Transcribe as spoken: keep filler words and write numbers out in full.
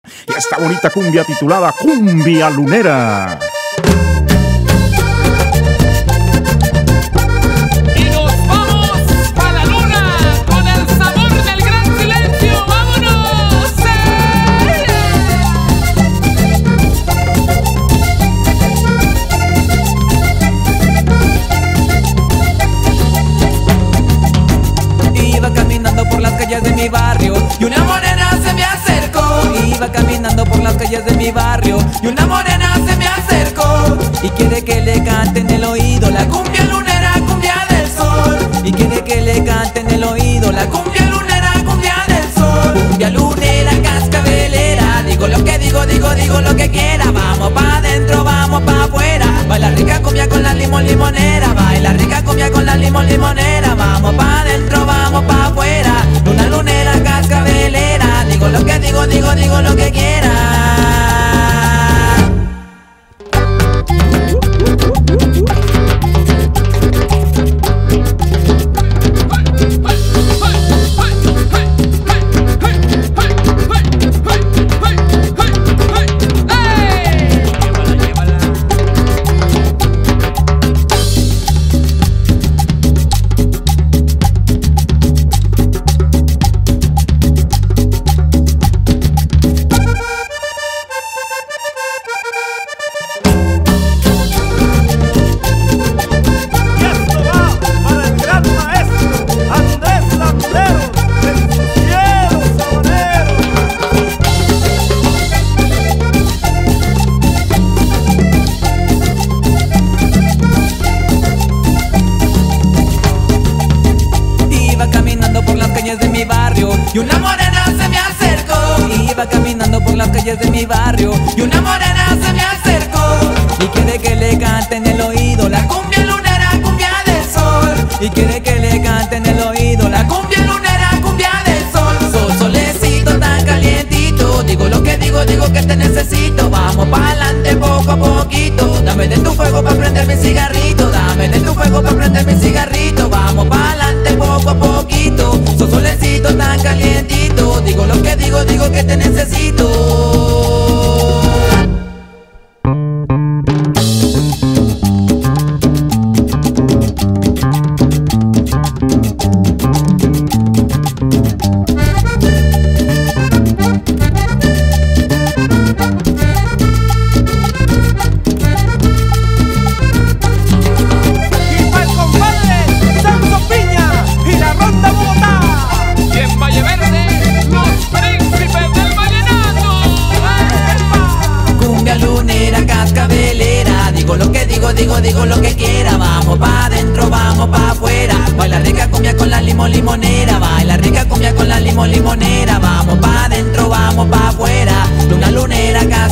y esta bonita cumbia titulada Cumbia Lunera. De mi barrio y una morena se me acercó. Iba caminando por las calles de mi barrio y una morena se me acercó y quiere que le cante en el oído la cumbia lunera, cumbia del sol. Y quiere que le cante en el oído la cumbia lunera, cumbia del sol. Cumbia lunera, cascabelera, digo lo que digo, digo, digo lo que quiera. Vamos pa' adentro, vamos pa' afuera. Baila rica cumbia con la limón limonera. Baila rica cumbia con la limón limonera. Vamos pa' adentro, vamos pa' afuera. Luna lunera, cascabelera, digo lo que digo, digo, digo lo que quiera. Y una morena se me acercó. Iba caminando por las calles de mi barrio y una morena se me acercó y quiere que le cante en el oído la cumbia lunera, cumbia del sol. Y quiere que le cante en el oído la cumbia lunera, cumbia del sol. Sol, solecito tan calientito, digo lo que digo, digo que te necesito. Vamos pa'lante poco a poquito. Dame de tu fuego pa' prender mi cigarrito. Dame de tu fuego pa' prender mi cigarrito. Vamos pa'lante poco a poquito. Sol, solecito tan calientito, digo lo que digo, digo que te necesito. Digo, digo lo que quiera, vamos pa' adentro, vamos pa' afuera. Baila rica cumbia con la limón limonera. Baila rica cumbia con la limón limonera. Vamos pa' adentro, vamos pa' afuera. Luna lunera,